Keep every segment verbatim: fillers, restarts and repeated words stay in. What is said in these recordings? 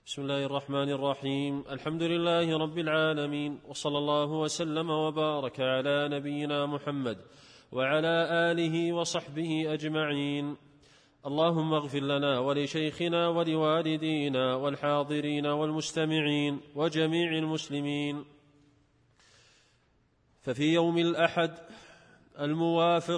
بسم الله الرحمن الرحيم. الحمد لله رب العالمين، وصلى الله وسلم وبارك على نبينا محمد وعلى آله وصحبه أجمعين. اللهم اغفر لنا ولشيخنا ولوالدينا والحاضرين والمستمعين وجميع المسلمين. ففي يوم الأحد الموافق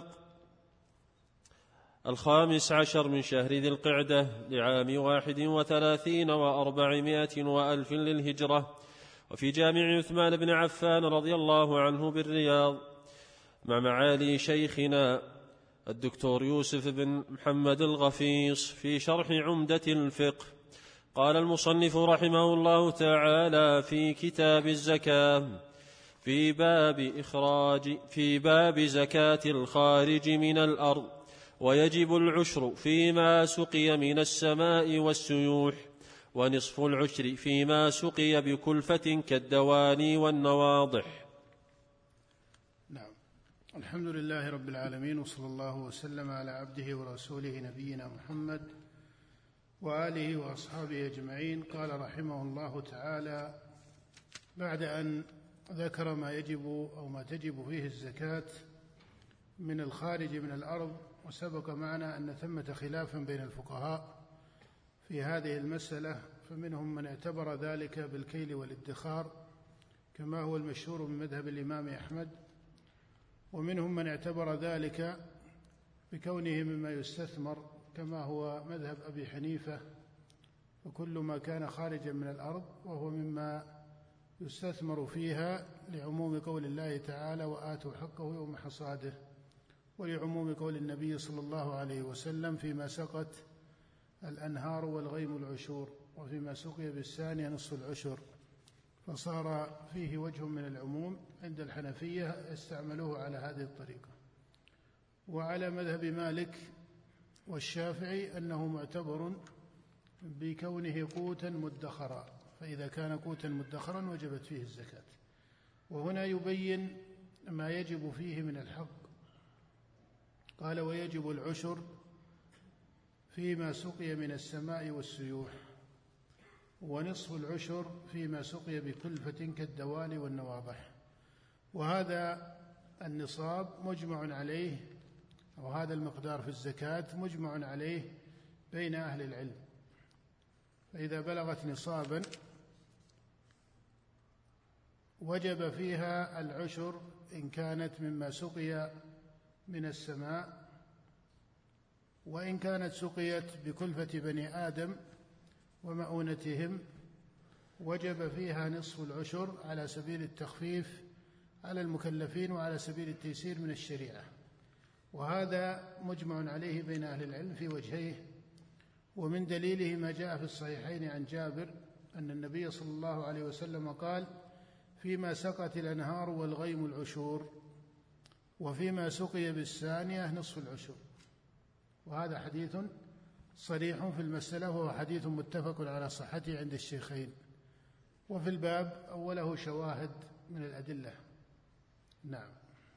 الخامس عشر من شهر ذي القعدة لعام واحد وثلاثين وأربعمائة وألف للهجرة، وفي جامع عثمان بن عفان رضي الله عنه بالرياض، مع معالي شيخنا الدكتور يوسف بن محمد الغفيص في شرح عمدة الفقه. قال المصنف رحمه الله تعالى في كتاب الزكاة في باب إخراج في باب زكاة الخارج من الأرض: ويجب العشر فيما سقي من السماء والسيوح، ونصف العشر فيما سقي بكلفة كالدواني والنواضح. نعم. الحمد لله رب العالمين، وصلى الله وسلم على عبده ورسوله نبينا محمد وآله وأصحابه أجمعين. قال رحمه الله تعالى بعد أن ذكر ما يجب أو ما تجب فيه الزكاة من الخارج من الأرض، وسبق معنا أن ثمة خلافا بين الفقهاء في هذه المسألة، فمنهم من اعتبر ذلك بالكيل والادخار كما هو المشهور من مذهب الإمام أحمد، ومنهم من اعتبر ذلك بكونه مما يستثمر كما هو مذهب أبي حنيفة، وكل ما كان خارجا من الأرض وهو مما يستثمر فيها، لعموم قول الله تعالى وآتوا حقه يوم حصاده، ولعموم قول النبي صلى الله عليه وسلم فيما سقت الأنهار والغيم العشور، وفيما سقي بالثانية نصف العشر، فصار فيه وجه من العموم. عند الحنفية استعملوه على هذه الطريقة. وعلى مذهب مالك والشافعي أنه معتبر بكونه قوتا مدخرا، فإذا كان قوتا مدخرا وجبت فيه الزكاة. وهنا يبين ما يجب فيه من الحق. قال ويجب العشر فيما سقي من السماء والسيوح، ونصف العشر فيما سقي بكلفة كالدوال والنواضح. وهذا النصاب مجمع عليه، أو هذا المقدار في الزكاة مجمع عليه بين أهل العلم. فإذا بلغت نصابا وجب فيها العشر إن كانت مما سقي من السماء، وإن كانت سقيت بكلفة بني آدم ومؤونتهم وجب فيها نصف العشر على سبيل التخفيف على المكلفين وعلى سبيل التيسير من الشريعة. وهذا مجمع عليه بين أهل العلم في وجهيه، ومن دليله ما جاء في الصحيحين عن جابر أن النبي صلى الله عليه وسلم قال فيما سقت الأنهار والغيم العشور، وفيما سقي بالثانية نصف العشر. وهذا حديث صريح في المسألة، وهو حديث متفق على صحته عند الشيخين. وفي الباب أوله شواهد من الأدلة. نعم.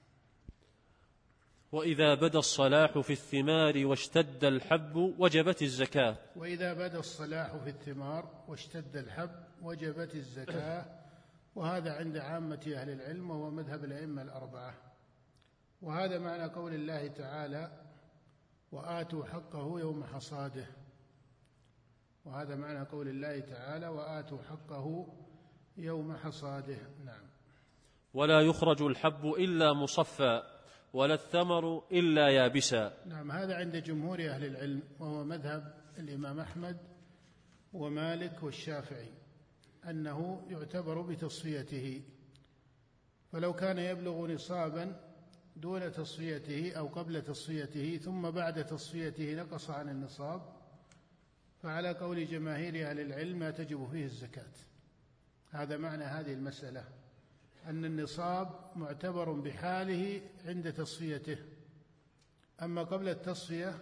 وإذا بدا الصلاح في الثمار واشتد الحب وجبت الزكاة. وإذا بدا الصلاح في الثمار واشتد الحب وجبت الزكاة. وهذا عند عامة أهل العلم، وهو مذهب الأئمة الأربعة. وهذا معنى قول الله تعالى وآتوا حقه يوم حصاده. وهذا معنى قول الله تعالى وآتوا حقه يوم حصاده. نعم. ولا يخرج الحب إلا مصفى، ولا الثمر إلا يابسا. نعم. هذا عند جمهور أهل العلم، وهو مذهب الإمام أحمد ومالك والشافعي، أنه يعتبر بتصفيته. فلو كان يبلغ نصابا دون تصفيته أو قبل تصفيته ثم بعد تصفيته نقص عن النصاب، فعلى قول جماهير أهل العلم ما تجب فيه الزكاة. هذا معنى هذه المسألة، أن النصاب معتبر بحاله عند تصفيته، أما قبل التصفية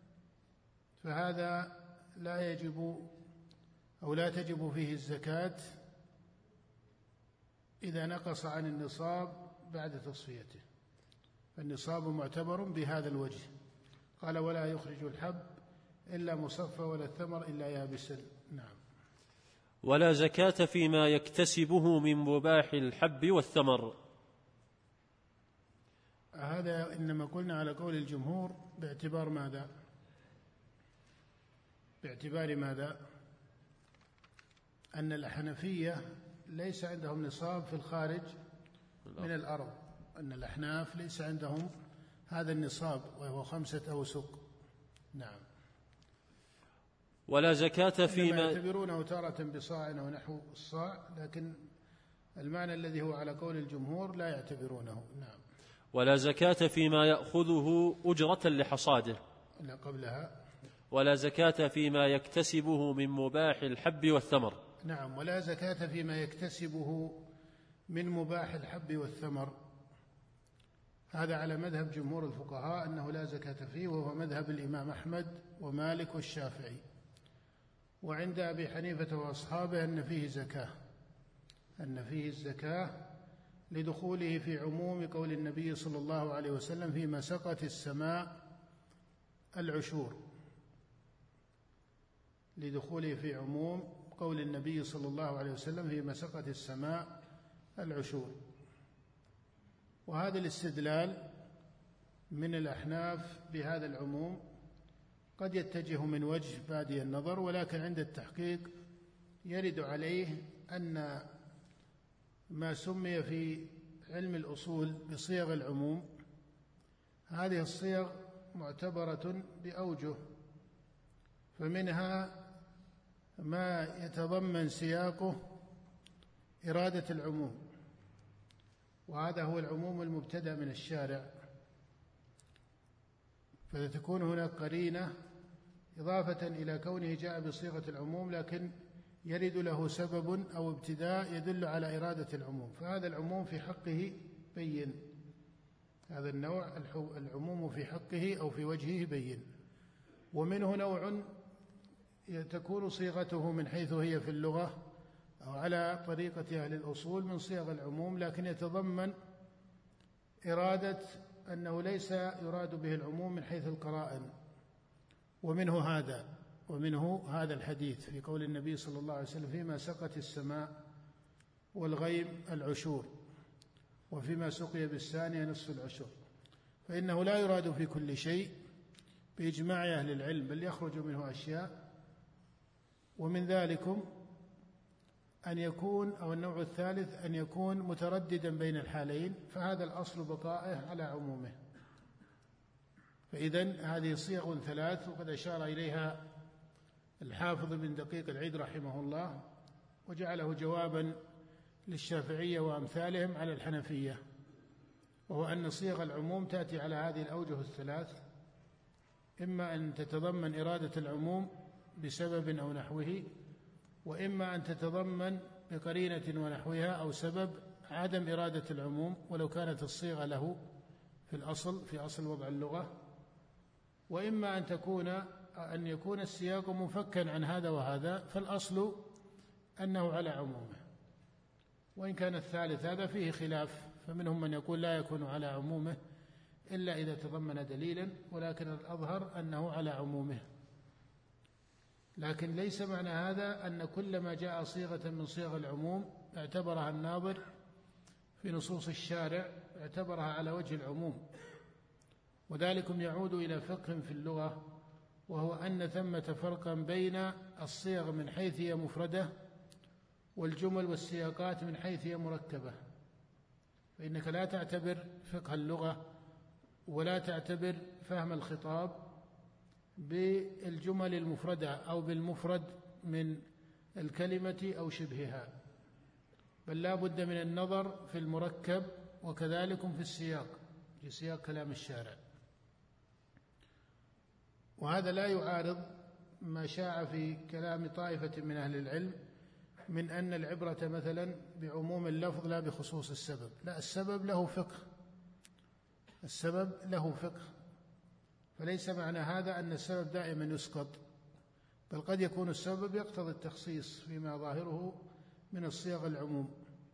فهذا لا يجب أو لا تجب فيه الزكاة إذا نقص عن النصاب بعد تصفيته. فالنصاب معتبر بهذا الوجه. قال ولا يخرج الحب إلا مصفى ولا الثمر إلا يابسا. نعم. ولا زكاة فيما يكتسبه من مباح الحب والثمر. هذا إنما قلنا على قول الجمهور باعتبار ماذا؟ باعتبار ماذا؟ أن الحنفية ليس عندهم نصاب في الخارج من الأرض، أن الأحناف ليس عندهم هذا النصاب وهو خمسة أوسق. نعم. ولا زكاة فيما يعتبرونه تارة بصاع أو نحو الصاع، لكن المعنى الذي هو على قول الجمهور لا يعتبرونه. نعم. ولا زكاة فيما يأخذه أجرة لحصاده. لا قبلها. ولا زكاة فيما يكتسبه من مباح الحب والثمر. نعم. ولا زكاة فيما يكتسبه من مباح الحب والثمر، هذا على مذهب جمهور الفقهاء أنه لا زكاة فيه، وهو مذهب الإمام أحمد ومالك والشافعي. وعند أبي حنيفة وأصحابه أن فيه زكاة، أن فيه الزكاة لدخوله في عموم قول النبي صلى الله عليه وسلم فيما سقت السماء العشور، لدخوله في عموم قول النبي صلى الله عليه وسلم فيما سقت السماء العشور. وهذا الاستدلال من الأحناف بهذا العموم قد يتجه من وجه بادي النظر، ولكن عند التحقيق يرد عليه أن ما سمي في علم الأصول بصيغ العموم، هذه الصيغ معتبرة بأوجه، فمنها ما يتضمن سياقه إرادة العموم، وهذا هو العموم المبتدأ من الشارع، فتكون هناك قرينة إضافة إلى كونه جاء بصيغة العموم لكن يرد له سبب أو ابتداء يدل على إرادة العموم، فهذا العموم في حقه بين، هذا النوع العموم في حقه أو في وجهه بين. ومنه نوع تكون صيغته من حيث هي في اللغة أو على طريقة أهل الأصول من صيغ العموم، لكن يتضمن إرادة أنه ليس يراد به العموم من حيث القرائن، ومنه هذا ومنه هذا الحديث في قول النبي صلى الله عليه وسلم فيما سقت السماء والغيم العشور، وفيما سقي بالثانية نصف العشر، فإنه لا يراد في كل شيء بإجماع أهل العلم، بل يخرج منه أشياء. ومن ذلكم أن يكون أو النوع الثالث أن يكون مترددا بين الحالين، فهذا الأصل بقائه على عمومه. فإذن هذه صيغ ثلاث، وقد أشار إليها الحافظ بن دقيق العيد رحمه الله، وجعله جوابا للشافعية وأمثالهم على الحنفية، وهو أن صيغ العموم تأتي على هذه الأوجه الثلاث، إما أن تتضمن إرادة العموم بسبب أو نحوه، وإما أن تتضمن بقرينة ونحوها أو سبب عدم إرادة العموم ولو كانت الصيغة له في الأصل في أصل وضع اللغة، وإما أن تكون أن يكون السياق منفكا عن هذا وهذا، فالأصل أنه على عمومه، وإن كان الثالث هذا فيه خلاف، فمنهم من يقول لا يكون على عمومه إلا إذا تضمن دليلا، ولكن الأظهر أنه على عمومه. لكن ليس معنى هذا أن كل ما جاء صيغة من صيغ العموم اعتبرها الناظر في نصوص الشارع اعتبرها على وجه العموم، وذلكم يعود إلى فقه في اللغة، وهو أن ثمة فرقا بين الصيغ من حيث هي مفردة والجمل والسياقات من حيث هي مركبة، فإنك لا تعتبر فقه اللغة ولا تعتبر فهم الخطاب بالجمل المفردة أو بالمفرد من الكلمة أو شبهها، بل لا بد من النظر في المركب وكذلك في السياق، في سياق كلام الشارع. وهذا لا يعارض ما شاع في كلام طائفة من أهل العلم من أن العبرة مثلا بعموم اللفظ لا بخصوص السبب، لا، السبب له فقه، السبب له فقه، فليس معنى هذا أن السبب دائما يسقط، بل قد يكون السبب يقتضي التخصيص فيما ظاهره من الصيغ العموم.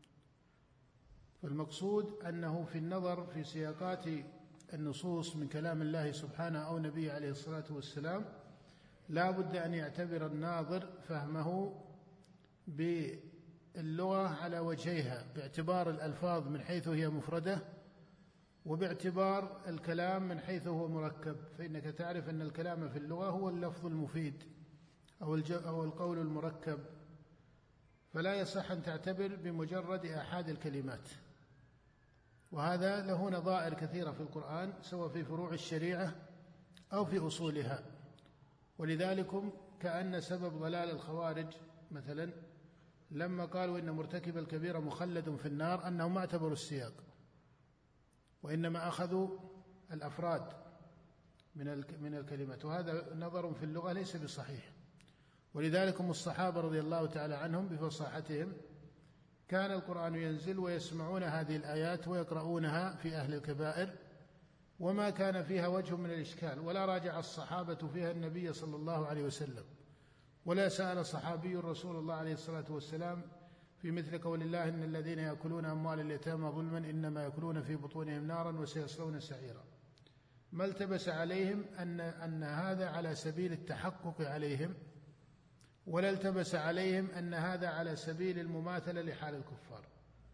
فالمقصود أنه في النظر في سياقات النصوص من كلام الله سبحانه أو نبيه عليه الصلاة والسلام لا بد أن يعتبر الناظر فهمه باللغة على وجهيها، باعتبار الألفاظ من حيث هي مفردة، وباعتبار الكلام من حيث هو مركب. فإنك تعرف أن الكلام في اللغة هو اللفظ المفيد أو أو القول المركب، فلا يصح أن تعتبر بمجرد آحاد الكلمات. وهذا له نظائر كثيرة في القرآن، سواء في فروع الشريعة أو في أصولها. ولذلك كأن سبب ضلال الخوارج مثلا لما قالوا إن مرتكب الكبيرة مخلد في النار أنهم ما اعتبروا السياق، وإنما أخذوا الأفراد من من الكلمات، وهذا نظر في اللغة ليس بصحيح. ولذلك الصحابة رضي الله تعالى عنهم بفصاحتهم كان القرآن ينزل ويسمعون هذه الآيات ويقرؤونها في أهل الكبائر، وما كان فيها وجه من الإشكال، ولا راجع الصحابة فيها النبي صلى الله عليه وسلم، ولا سأل صحابي رسول الله عليه الصلاة والسلام في مثل قول الله إن الذين يأكلون أموال اليتامى ظلما إنما يأكلون في بطونهم نارا وسيصلون سعيرا. ما التبس عليهم أن أن هذا على سبيل التحقق عليهم، ولا التبس عليهم أن هذا على سبيل المماثلة لحال الكفار.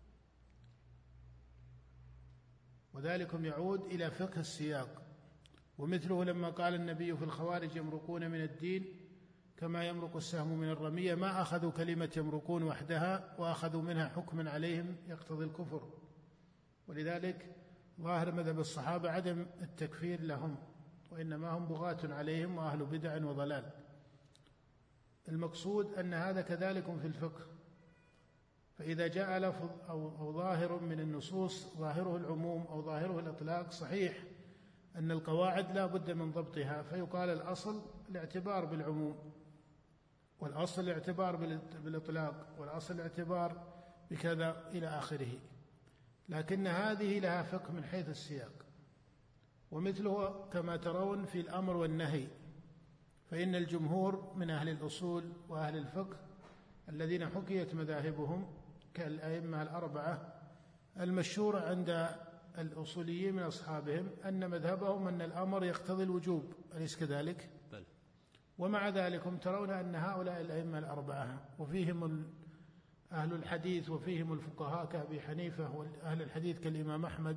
وذلكم يعود إلى فقه السياق. ومثله لما قال النبي في الخوارج يمرقون من الدين كما يمرق السهم من الرمية، ما أخذوا كلمة يمرقون وحدها وأخذوا منها حكما عليهم يقتضي الكفر. ولذلك ظاهر مذهب الصحابة عدم التكفير لهم، وإنما هم بغاة عليهم وأهل بدع وضلال. المقصود أن هذا كذلك في الفقه، فإذا جاء لفظ أو, أو ظاهر من النصوص ظاهره العموم أو ظاهره الإطلاق، صحيح أن القواعد لا بد من ضبطها، فيقال الأصل الاعتبار بالعموم، والأصل الاعتبار بالإطلاق، والأصل الاعتبار بكذا إلى آخره. لكن هذه لها فقه من حيث السياق. ومثله كما ترون في الأمر والنهي، فإن الجمهور من أهل الأصول وأهل الفقه الذين حكيت مذاهبهم كالأئمة الأربعة المشهور عند الأصوليين من أصحابهم أن مذهبهم أن الأمر يقتضي الوجوب، أليس كذلك؟ بل. ومع ذلك ترون أن هؤلاء الأئمة الأربعة وفيهم أهل الحديث وفيهم الفقهاء كأبي حنيفة وأهل الحديث كالإمام أحمد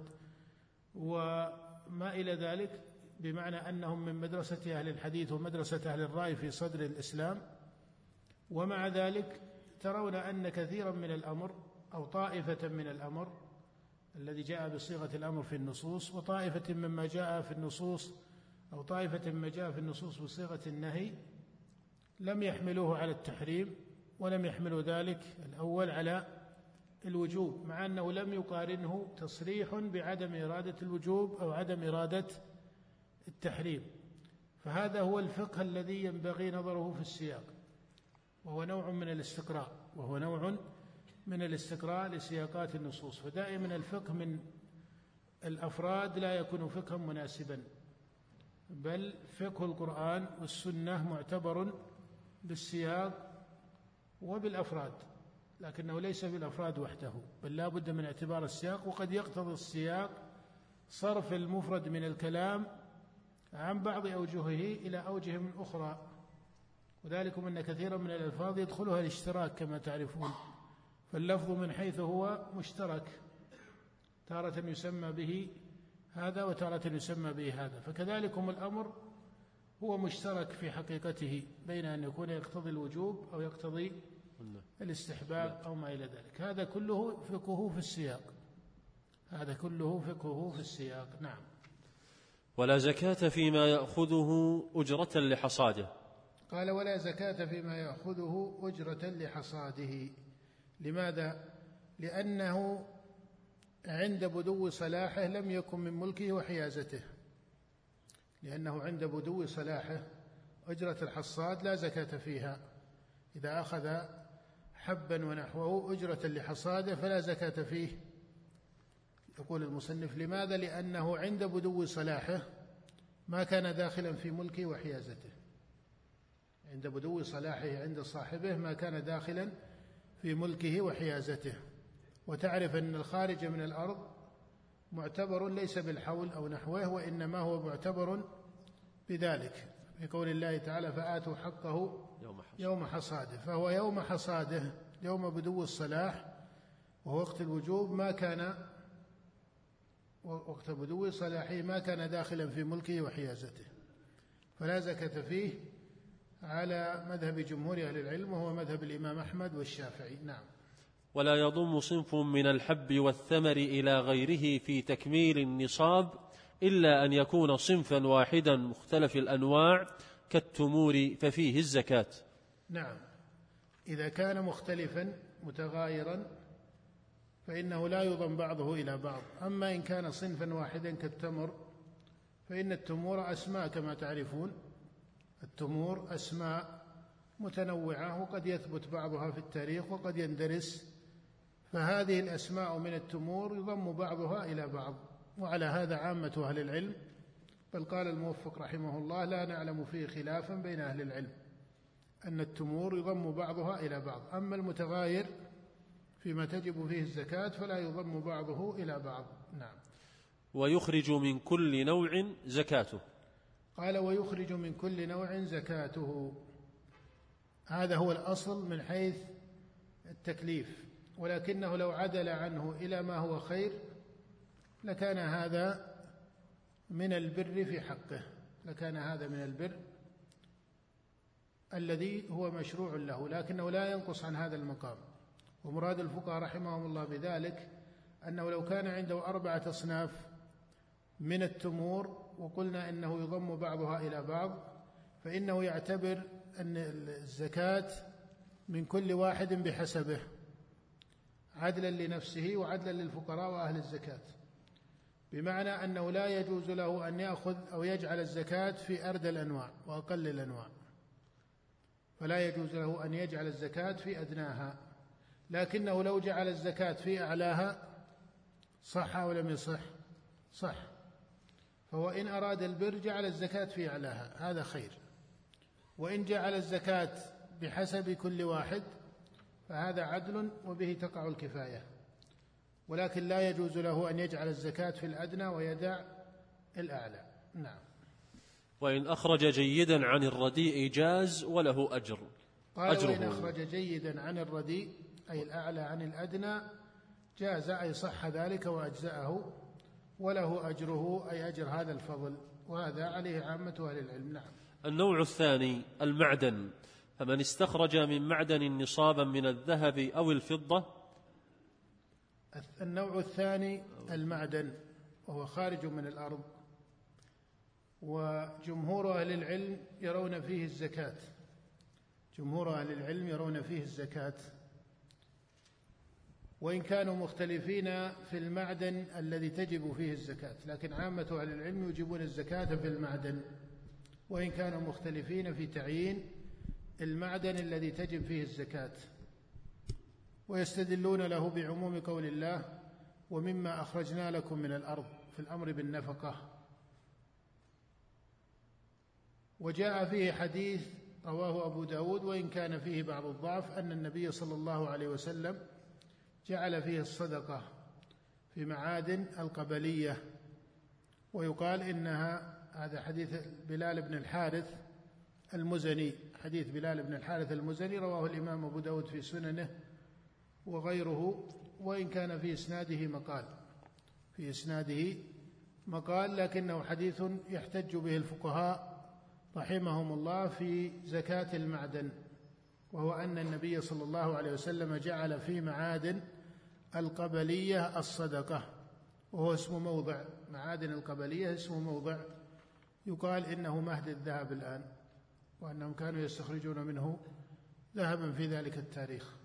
وما إلى ذلك، بمعنى أنهم من مدرسة أهل الحديث ومدرسة أهل الرأي في صدر الإسلام، ومع ذلك ترون أن كثيرا من الأمر أو طائفة من الأمر الذي جاء بصيغة الأمر في النصوص، وطائفة مما جاء في النصوص أو طائفة مما جاء في النصوص بصيغة النهي لم يحملوه على التحريم، ولم يحملوا ذلك الأول على الوجوب، مع أنه لم يقارنه تصريح بعدم إرادة الوجوب أو عدم إرادة التحريم. فهذا هو الفقه الذي ينبغي نظره في السياق، وهو نوع من الاستقراء وهو نوع من الاستقراء لسياقات النصوص. فدائما الفقه من الأفراد لا يكون فقها مناسبا، بل فقه القرآن والسنة معتبر بالسياق وبالأفراد، لكنه ليس بالأفراد وحده، بل لا بد من اعتبار السياق. وقد يقتضي السياق صرف المفرد من الكلام عن بعض أوجهه إلى أوجه من أخرى، وذلك أن كثيرا من الألفاظ يدخلها الاشتراك كما تعرفون، فاللفظ من حيث هو مشترك تارة يسمى به هذا وتارة يسمى به هذا، فكذلكم الأمر هو مشترك في حقيقته بين أن يكون يقتضي الوجوب أو يقتضي الاستحباب أو ما إلى ذلك. هذا كله فقهه في السياق، هذا كله فقهه في السياق. نعم. ولا زكاة فيما يأخذه أجرة لحصاده. قال ولا زكاة فيما يأخذه أجرة لحصاده. لماذا؟ لأنه عند بدو صلاحه لم يكن من ملكه وحيازته، لأنه عند بدو صلاحه أجرة الحصاد لا زكاة فيها. إذا أخذ حبا ونحوه أجرة لحصاده فلا زكاة فيه. يقول المصنف لماذا؟ لأنه عند بدو صلاحه ما كان داخلا في ملكه وحيازته، عند بدو صلاحه عند صاحبه ما كان داخلا في ملكه وحيازته. وتعرف أن الخارج من الأرض معتبر ليس بالحول أو نحوه، وإنما هو معتبر بذلك، في قول الله تعالى فآتوا حقه يوم حصاده, يوم حصاده، فهو يوم حصاده يوم بدو الصلاح وهو وقت الوجوب ما كان وقت بدو صلاحه ما كان داخلا في ملكه وحيازته، فلا زكاة فيه على مذهب جمهور أهل العلم وهو مذهب الإمام أحمد والشافعي. نعم. ولا يضم صنف من الحب والثمر إلى غيره في تكميل النصاب إلا أن يكون صنفا واحدا مختلف الأنواع كالتمور ففيه الزكاة. نعم، إذا كان مختلفا متغايرا فإنه لا يضم بعضه إلى بعض. أما إن كان صنفا واحدا كالتمر فإن التمور أسماء كما تعرفون، التمور أسماء متنوعة وقد يثبت بعضها في التاريخ وقد يندرس، فهذه الأسماء من التمور يضم بعضها إلى بعض، وعلى هذا عامة أهل العلم، بل قال الموفق رحمه الله لا نعلم فيه خلافا بين أهل العلم أن التمور يضم بعضها إلى بعض. أما المتغاير فيما تجب فيه الزكاة فلا يضم بعضه إلى بعض. نعم. ويخرج من كل نوع زكاته. قال ويخرج من كل نوع زكاته، هذا هو الأصل من حيث التكليف، ولكنه لو عدل عنه إلى ما هو خير لكان هذا من البر في حقه، لكان هذا من البر الذي هو مشروع له، لكنه لا ينقص عن هذا المقام. ومراد الفقهاء رحمهم الله بذلك أنه لو كان عنده أربعة أصناف من التمور وقلنا إنه يضم بعضها إلى بعض فإنه يعتبر أن الزكاة من كل واحد بحسبه عدلا لنفسه وعدلا للفقراء وأهل الزكاة، بمعنى أنه لا يجوز له أن يأخذ أو يجعل الزكاة في أردى الأنواع وأقل الأنواع، فلا يجوز له أن يجعل الزكاة في أدناها، لكنه لو جعل الزكاة في أعلاها صح أو لم يصح؟ صح. فهو إن أراد البر جعل الزكاة في أعلاها، هذا خير. وإن جعل الزكاة بحسب كل واحد فهذا عدل وبه تقع الكفاية، ولكن لا يجوز له أن يجعل الزكاة في الأدنى ويدع الأعلى. نعم. وإن أخرج جيدا عن الرديء جاز وله أجر. قال أجره. وإن أخرج جيدا عن الرديء أي الأعلى عن الأدنى جاز أي صح ذلك وأجزأه، وله أجره أي أجر هذا الفضل، وهذا عليه عامة أهل العلم. نعم. النوع الثاني المعدن، فمن استخرج من معدن نصابا من الذهب أو الفضة. النوع الثاني المعدن وهو خارج من الأرض، وجمهور أهل العلم يرون فيه الزكاة، جمهور أهل العلم يرون فيه الزكاة، وإن كانوا مختلفين في المعدن الذي تجب فيه الزكاة، لكن عامة أهل العلم يجبون الزكاة في المعدن، وإن كانوا مختلفين في تعيين المعدن الذي تجب فيه الزكاة، ويستدلون له بعموم قول الله ومما أخرجنا لكم من الأرض في الأمر بالنفقة. وجاء فيه حديث رواه أبو داود وإن كان فيه بعض الضعف أن النبي صلى الله عليه وسلم جعل فيه الصدقة في معادن القبلية، ويقال إنها، هذا حديث بلال بن الحارث المزني، حديث بلال بن الحارث المزني رواه الإمام أبو داود في سننه وغيره، وإن كان في إسناده مقال في إسناده مقال لكنه حديث يحتج به الفقهاء رحمهم الله في زكاة المعدن، وهو أن النبي صلى الله عليه وسلم جعل في معادن القبلية الصدقة، وهو اسم موضع، معادن القبلية اسم موضع يقال إنه مهد الذهب الآن، وأنهم كانوا يستخرجون منه ذهبا في ذلك التاريخ.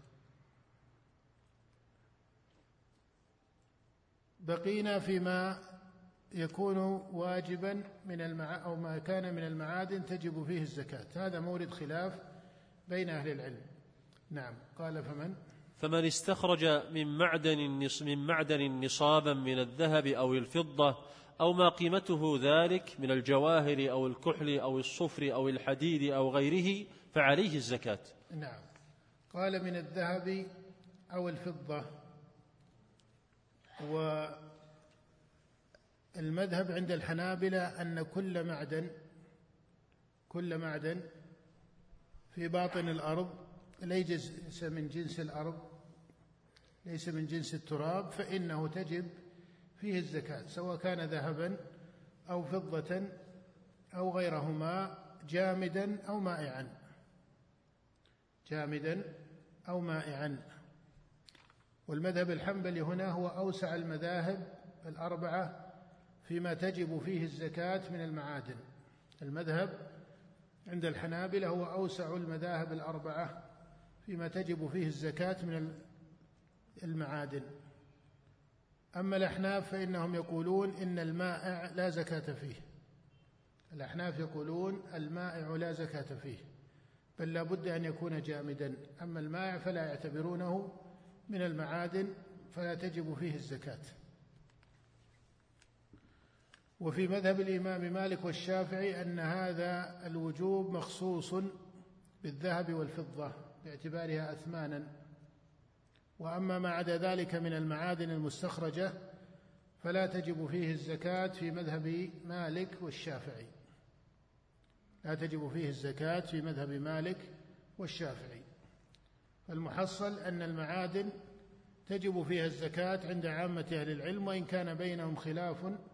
بقينا فيما يكون واجبا من المع... أو ما كان من المعادن تجب فيه الزكاة، هذا مورد خلاف بين أهل العلم. نعم. قال فمن فمن استخرج من معدن من معدن نصابا من الذهب أو الفضة أو ما قيمته ذلك من الجواهر أو الكحل أو الصفر أو الحديد أو غيره فعليه الزكاة. نعم. قال من الذهب أو الفضة، والمذهب عند الحنابلة أن كل معدن كل معدن في باطن الأرض ليس من جنس الأرض، ليس من جنس التراب، فإنه تجب فيه الزكاة، سواء كان ذهبا أو فضة أو غيرهما، جامدا أو مائعا، جامدا أو مائعا. والمذهب الحنبلي هنا هو أوسع المذاهب الأربعة فيما تجب فيه الزكاة من المعادن. المذهب عند الحنابلة هو أوسع المذاهب الأربعة فيما تجب فيه الزكاة من المعادن. أما الأحناف فإنهم يقولون إن المائع لا زكاة فيه. الأحناف يقولون المائع لا زكاة فيه، بل لا بد أن يكون جامدا. أما المائع فلا يعتبرونه من المعادن، فلا تجب فيه الزكاة. وفي مذهب الإمام مالك والشافعي أن هذا الوجوب مخصوص بالذهب والفضة باعتبارها أثمانا، وأما ما عدا ذلك من المعادن المستخرجة فلا تجب فيه الزكاة في مذهب مالك والشافعي، لا تجب فيه الزكاة في مذهب مالك والشافعي. المحصل أن المعادن تجب فيها الزكاة عند عامة أهل العلم، وإن كان بينهم خلاف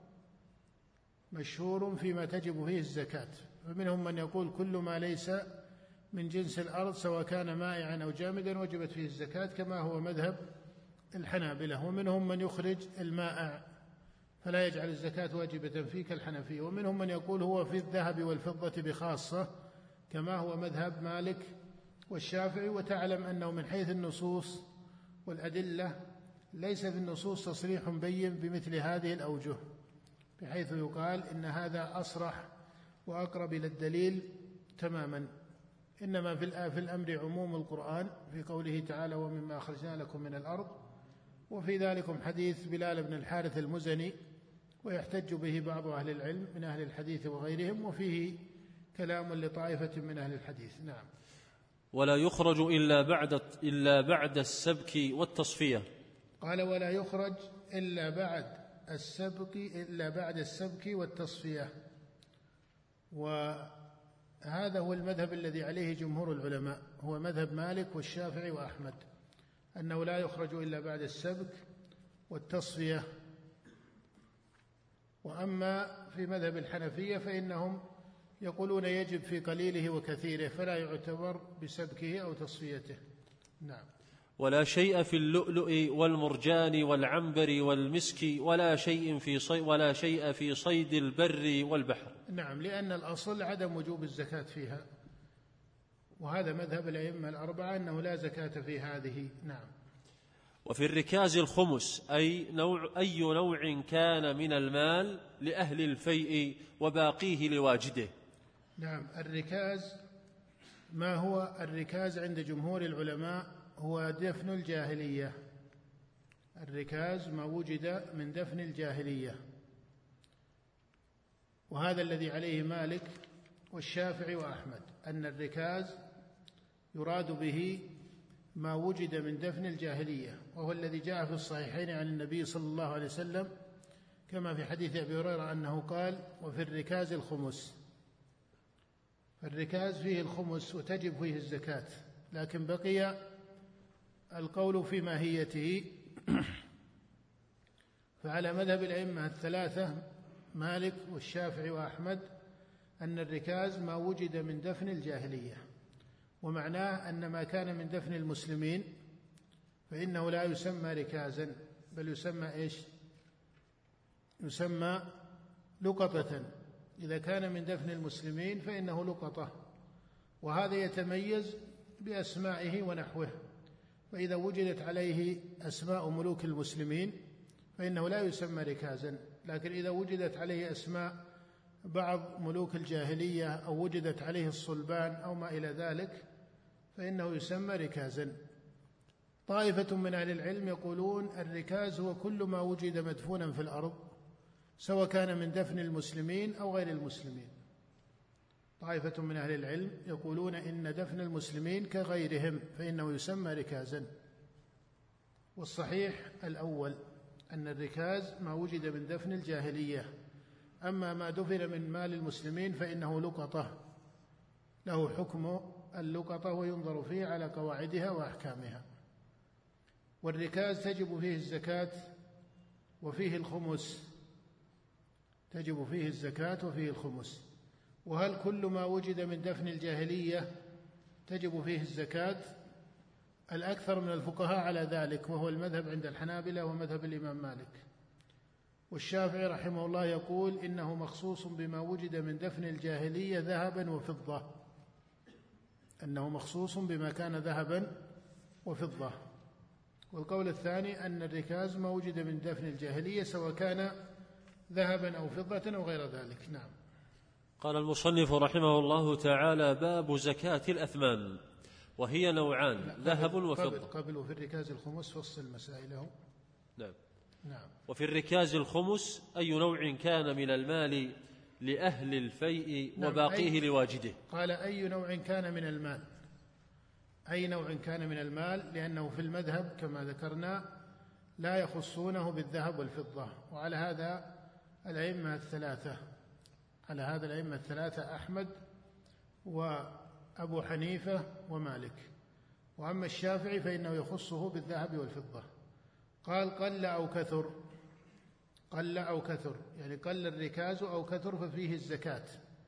مشهور فيما تجب فيه الزكاة. فمنهم من يقول كل ما ليس من جنس الأرض سواء كان مائعا أو جامدا وجبت فيه الزكاة، كما هو مذهب الحنابلة. ومنهم من يخرج المائع فلا يجعل الزكاة واجبة فيه كالحنفية. ومنهم من يقول هو في الذهب والفضة بخاصة، كما هو مذهب مالك والشافعي. وتعلم أنه من حيث النصوص والأدلة ليس في النصوص تصريح بين بمثل هذه الأوجه، بحيث يقال إن هذا أصرح وأقرب إلى الدليل تماما. إنما في الأمر عموم القرآن في قوله تعالى ومما أخرجنا لكم من الأرض، وفي ذلكم حديث بلال بن الحارث المزني، ويحتج به بعض أهل العلم من أهل الحديث وغيرهم، وفيه كلام لطائفة من أهل الحديث. نعم. ولا يخرج إلا بعد إلا بعد السبك والتصفية. قال ولا يخرج إلا بعد السبك إلا بعد السبك والتصفية. وهذا هو المذهب الذي عليه جمهور العلماء، هو مذهب مالك والشافعي وأحمد، أنه لا يخرج إلا بعد السبك والتصفية. وأما في مذهب الحنفية فإنهم يقولون يجب في قليله وكثيره، فلا يعتبر بسبكه أو تصفيته. نعم. ولا شيء في اللؤلؤ والمرجان والعنبر والمسك ولا شيء في صيد ولا شيء في صيد البر والبحر. نعم، لأن الأصل عدم وجوب الزكاة فيها، وهذا مذهب الأئمة الأربعة أنه لا زكاة في هذه. نعم. وفي الركاز الخمس أي نوع أي نوع كان من المال لأهل الفيء وباقيه لواجده. نعم. الركاز، ما هو الركاز عند جمهور العلماء؟ هو دفن الجاهلية. الركاز ما وجد من دفن الجاهلية، وهذا الذي عليه مالك والشافعي وأحمد، أن الركاز يراد به ما وجد من دفن الجاهلية، وهو الذي جاء في الصحيحين عن النبي صلى الله عليه وسلم كما في حديث أبي هريرة أنه قال وفي الركاز الخمس. فالركاز فيه الخمس وتجب فيه الزكاة، لكن بقي القول في ماهيته. فعلى مذهب الأئمة الثلاثة مالك والشافعي وأحمد أن الركاز ما وجد من دفن الجاهلية، ومعناه أن ما كان من دفن المسلمين فإنه لا يسمى ركازا، بل يسمى إيش؟ يسمى لقطة. إذا كان من دفن المسلمين فإنه لقطة، وهذا يتميز بأسمائه ونحوه. فإذا وجدت عليه أسماء ملوك المسلمين فإنه لا يسمى ركازا، لكن إذا وجدت عليه أسماء بعض ملوك الجاهلية أو وجدت عليه الصلبان أو ما إلى ذلك فإنه يسمى ركازا. طائفة من أهل العلم يقولون الركاز هو كل ما وجد مدفونا في الأرض، سواء كان من دفن المسلمين أو غير المسلمين. طائفة من أهل العلم يقولون إن دفن المسلمين كغيرهم فإنه يسمى ركازا. والصحيح الأول أن الركاز ما وجد من دفن الجاهلية، أما ما دفن من مال المسلمين فإنه لقطة، له حكم اللقطة وينظر فيه على قواعدها وأحكامها. والركاز تجب فيه الزكاة وفيه الخمس، تجب فيه الزكاة وفيه الخمس. وهل كل ما وجد من دفن الجاهلية تجب فيه الزكاة؟ الأكثر من الفقهاء على ذلك، وهو المذهب عند الحنابلة ومذهب الإمام مالك. والشافعي رحمه الله يقول إنه مخصوص بما وجد من دفن الجاهلية ذهبا وفضة، أنه مخصوص بما كان ذهبا وفضة. والقول الثاني أن الركاز ما وجد من دفن الجاهلية سواء كان ذهبا أو فضة أو غير ذلك. نعم. قال المصنف رحمه الله تعالى: باب زكاة الأثمان، وهي نوعان: ذهب وفضة. قبل, قبل وفي الركاز الخمس فصل مسائله. نعم. نعم. وفي الركاز الخمس أي نوع كان من المال لأهل الفيء وباقيه نعم. لواجده. قال أي نوع كان من المال، أي نوع كان من المال، لأنه في المذهب كما ذكرنا لا يخصونه بالذهب والفضة. وعلى هذا الأئمة الثلاثة، على هذا الأئمة الثلاثة أحمد وأبو حنيفة ومالك. وأما الشافعي فإنه يخصه بالذهب والفضة. قال قل أو كثر، قل أو كثر يعني قل الركاز أو كثر ففيه الزكاة،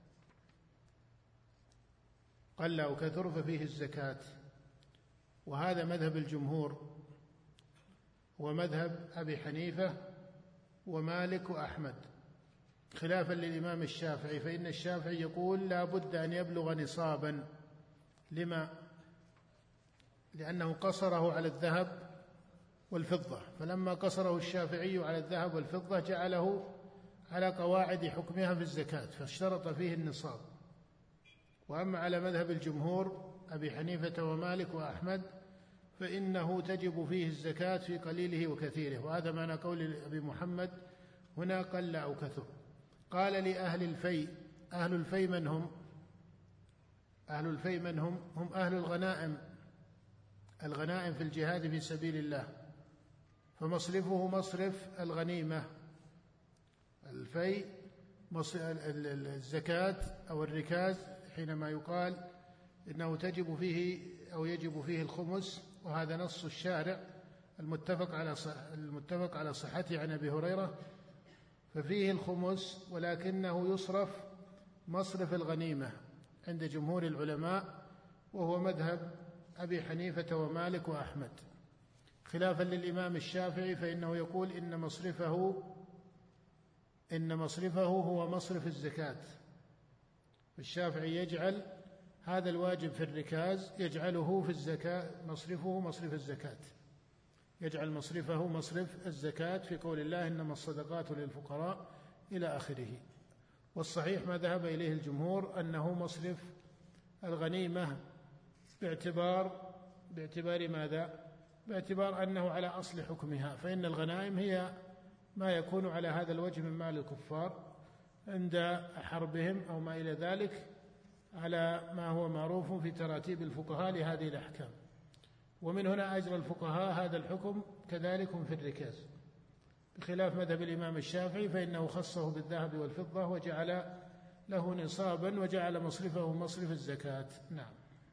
قل أو كثر ففيه الزكاة. وهذا مذهب الجمهور ومذهب أبي حنيفة ومالك وأحمد، خلافا للإمام الشافعي، فإن الشافعي يقول لا بد أن يبلغ نصابا. لما؟ لأنه قصره على الذهب والفضة، فلما قصره الشافعي على الذهب والفضة جعله على قواعد حكمها في الزكاة فاشترط فيه النصاب. وأما على مذهب الجمهور أبي حنيفة ومالك وأحمد فإنه تجب فيه الزكاة في قليله وكثيره. وهذا معنى قول أبي محمد هنا قل أو كثر. قال لأهل الفيء، أهل الفيء من هم؟ أهل الفيء من هم؟ هم أهل الغنائم، الغنائم في الجهاد في سبيل الله، فمصرفه مصرف الغنيمة. الفيء الزكاة أو الركاز حينما يقال إنه تجب فيه أو يجب فيه الخمس، وهذا نص الشارع المتفق على المتفق على صحته عن أبي هريرة، ففيه الخمس ولكنه يصرف مصرف الغنيمة عند جمهور العلماء، وهو مذهب أبي حنيفة ومالك وأحمد، خلافا للإمام الشافعي فإنه يقول إن مصرفه إن مصرفه هو مصرف الزكاة. الشافعي يجعل هذا الواجب في الركاز يجعله في الزكاة مصرفه مصرف الزكاة، يجعل مصرفه مصرف الزكاة في قول الله إنما الصدقات للفقراء إلى آخره. والصحيح ما ذهب إليه الجمهور أنه مصرف الغنيمة باعتبار باعتبار ماذا؟ باعتبار أنه على أصل حكمها، فإن الغنائم هي ما يكون على هذا الوجه من مال الكفار عند حربهم أو ما إلى ذلك، على ما هو معروف في تراتيب الفقهاء لهذه الأحكام. ومن هنا أجرى الفقهاء هذا الحكم كذلك في الركاز، بخلاف مذهب الإمام الشافعي فإنه خصه بالذهب والفضة وجعل له نصابا وجعل مصرفه مصرف الزكاة. نعم.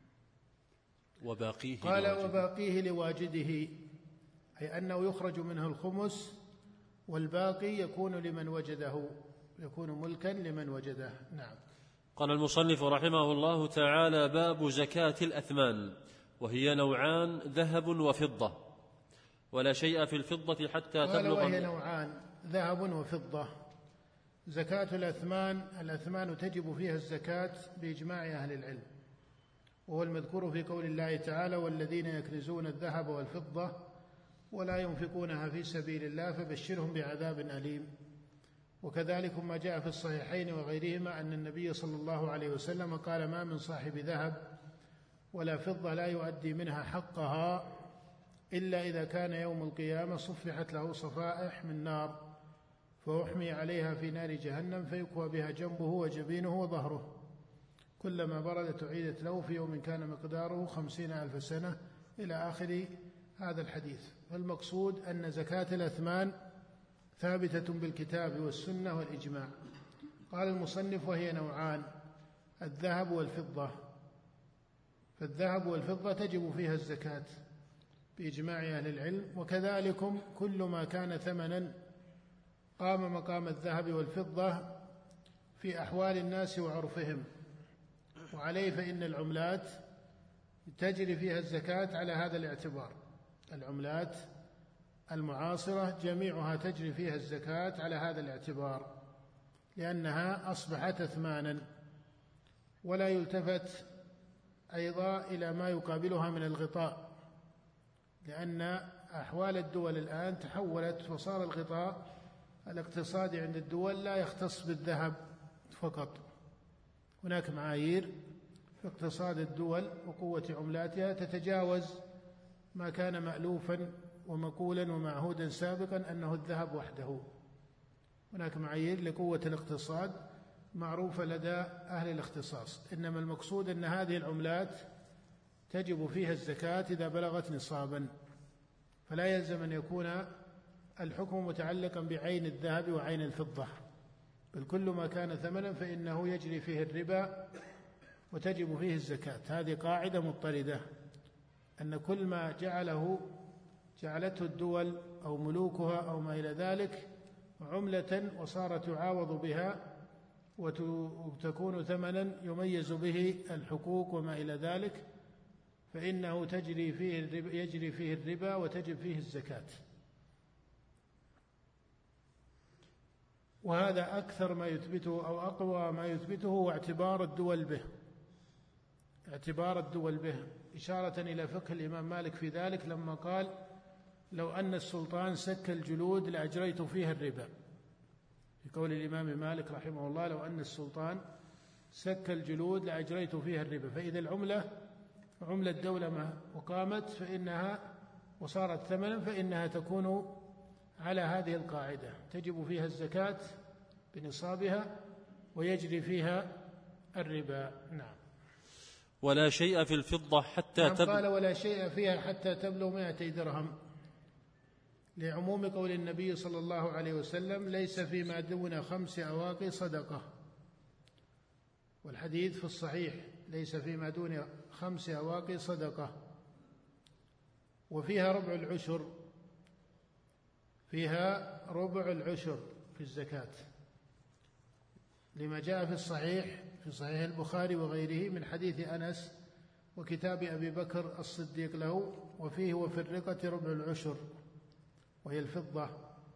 وباقيه قال لواجده. وباقيه لواجده، أي أنه يخرج منه الخمس والباقي يكون لمن وجده، يكون ملكا لمن وجده. نعم. قال المصنف رحمه الله تعالى: باب زكاة الأثمان، وهي نوعان: ذهب وفضة، ولا شيء في الفضة حتى تبلغ. وهي نوعان: ذهب وفضة. زكاة الأثمان، الأثمان تجب فيها الزكاة بإجماع أهل العلم، وهو المذكور في قول الله تعالى: والذين يكنزون الذهب والفضة ولا ينفقونها في سبيل الله فبشرهم بعذاب أليم. وكذلك ما جاء في الصحيحين وغيرهما أن النبي صلى الله عليه وسلم قال: ما من صاحب ذهب ولا فضة لا يؤدي منها حقها إلا إذا كان يوم القيامة صفحت له صفائح من نار فأحمي عليها في نار جهنم فيكوى بها جنبه وجبينه وظهره، كلما بردت أعيدت له في يوم كان مقداره خمسين ألف سنة، إلى آخر هذا الحديث. فالمقصود أن زكاة الأثمان ثابتة بالكتاب والسنة والإجماع. قال المصنف: وهي نوعان: الذهب والفضة. فالذهب والفضة تجب فيها الزكاة بإجماع أهل العلم. وكذلك كل ما كان ثمنا قام مقام الذهب والفضة في أحوال الناس وعرفهم، وعليه فإن العملات تجري فيها الزكاة على هذا الاعتبار. العملات المعاصرة جميعها تجري فيها الزكاة على هذا الاعتبار، لأنها أصبحت أثمانا، ولا يلتفت أيضا إلى ما يقابلها من الغطاء، لأن أحوال الدول الآن تحولت، وصار الغطاء الاقتصادي عند الدول لا يختص بالذهب فقط. هناك معايير في اقتصاد الدول وقوة عملاتها تتجاوز ما كان مألوفا ومقولا ومعهودا سابقا أنه الذهب وحده. هناك معايير لقوة الاقتصاد معروفة لدى أهل الاختصاص، إنما المقصود أن هذه العملات تجب فيها الزكاة إذا بلغت نصابا، فلا يلزم أن يكون الحكم متعلقا بعين الذهب وعين الفضة، بل كل ما كان ثمنا فإنه يجري فيه الربا وتجب فيه الزكاة. هذه قاعدة مضطردة، أن كل ما جعله جعلته الدول أو ملوكها أو ما إلى ذلك عملة وصارت يعاوض بها وتكون ثمنا يميز به الحقوق وما إلى ذلك، فإنه تجري فيه الربا يجري فيه الربا وتجب فيه الزكاة. وهذا أكثر ما يثبته أو أقوى ما يثبته هو اعتبار الدول به، اعتبار الدول به، إشارة إلى فقه الإمام مالك في ذلك لما قال: لو أن السلطان سك الجلود لأجريت فيها الربا. في قول الإمام مالك رحمه الله: لو أن السلطان سك الجلود لأجريت فيها الربا. فإذا العملة عملة دولة ما وقامت فإنها وصارت ثمنا فإنها تكون على هذه القاعدة، تجب فيها الزكاة بنصابها ويجري فيها الربا. نعم. ولا شيء في الفضة حتى نعم تبلغ قال: ولا شيء فيها حتى تبلغ مائتي درهم، لعموم قول النبي صلى الله عليه وسلم: ليس فيما دون خمس أواقي صدقة. والحديث في الصحيح: ليس فيما دون خمس أواقي صدقة. وفيها ربع العشر، فيها ربع العشر في الزكاة، لما جاء في الصحيح في صحيح البخاري وغيره من حديث أنس وكتاب أبي بكر الصديق له، وفيه: وفي الرقة ربع العشر، وهي الفضة.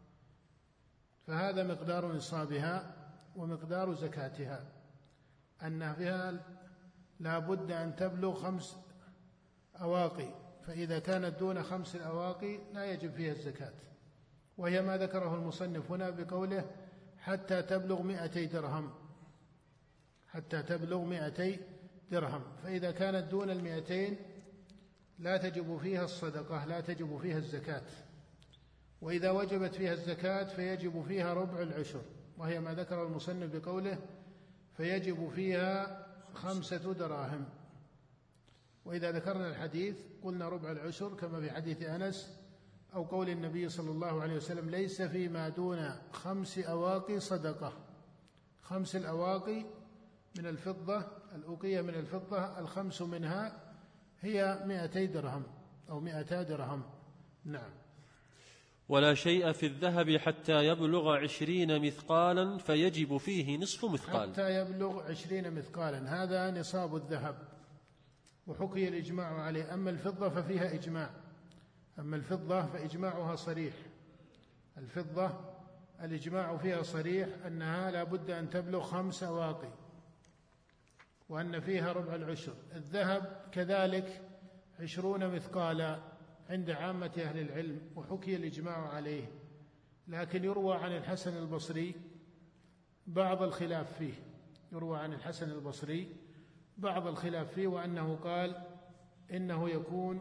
فهذا مقدار نصابها ومقدار زكاتها، أن فيها لا بد أن تبلغ خمس أواقي، فإذا كانت دون خمس الأواقي لا يجب فيها الزكاة، وهي ما ذكره المصنف هنا بقوله: حتى تبلغ مئتي درهم، حتى تبلغ مئتي درهم. فإذا كانت دون المئتين لا تجب فيها الصدقة، لا تجب فيها الزكاة. وإذا وجبت فيها الزكاة فيجب فيها ربع العشر، وهي ما ذكر المصنف بقوله: فيجب فيها خمسة دراهم. وإذا ذكرنا الحديث قلنا ربع العشر كما في حديث أنس، أو قول النبي صلى الله عليه وسلم: ليس فيما دون خمس أواقي صدقة. خمس الأواقي من الفضة، الأوقية من الفضة، الخمس منها هي مئتي درهم أو مئتا درهم. نعم. ولا شيء في الذهب حتى يبلغ عشرين مثقالا فيجب فيه نصف مثقال. حتى يبلغ عشرين مثقالا، هذا نصاب الذهب، وحكي الإجماع عليه. أما الفضة ففيها إجماع، أما الفضة فإجماعها صريح. الفضة الإجماع فيها صريح أنها لا بد أن تبلغ خمس أواقي، وأن فيها ربع العشر. الذهب كذلك عشرون مثقالا عند عامة أهل العلم، وحكي الإجماع عليه، لكن يروى عن الحسن البصري بعض الخلاف فيه، يروى عن الحسن البصري بعض الخلاف فيه، وأنه قال إنه يكون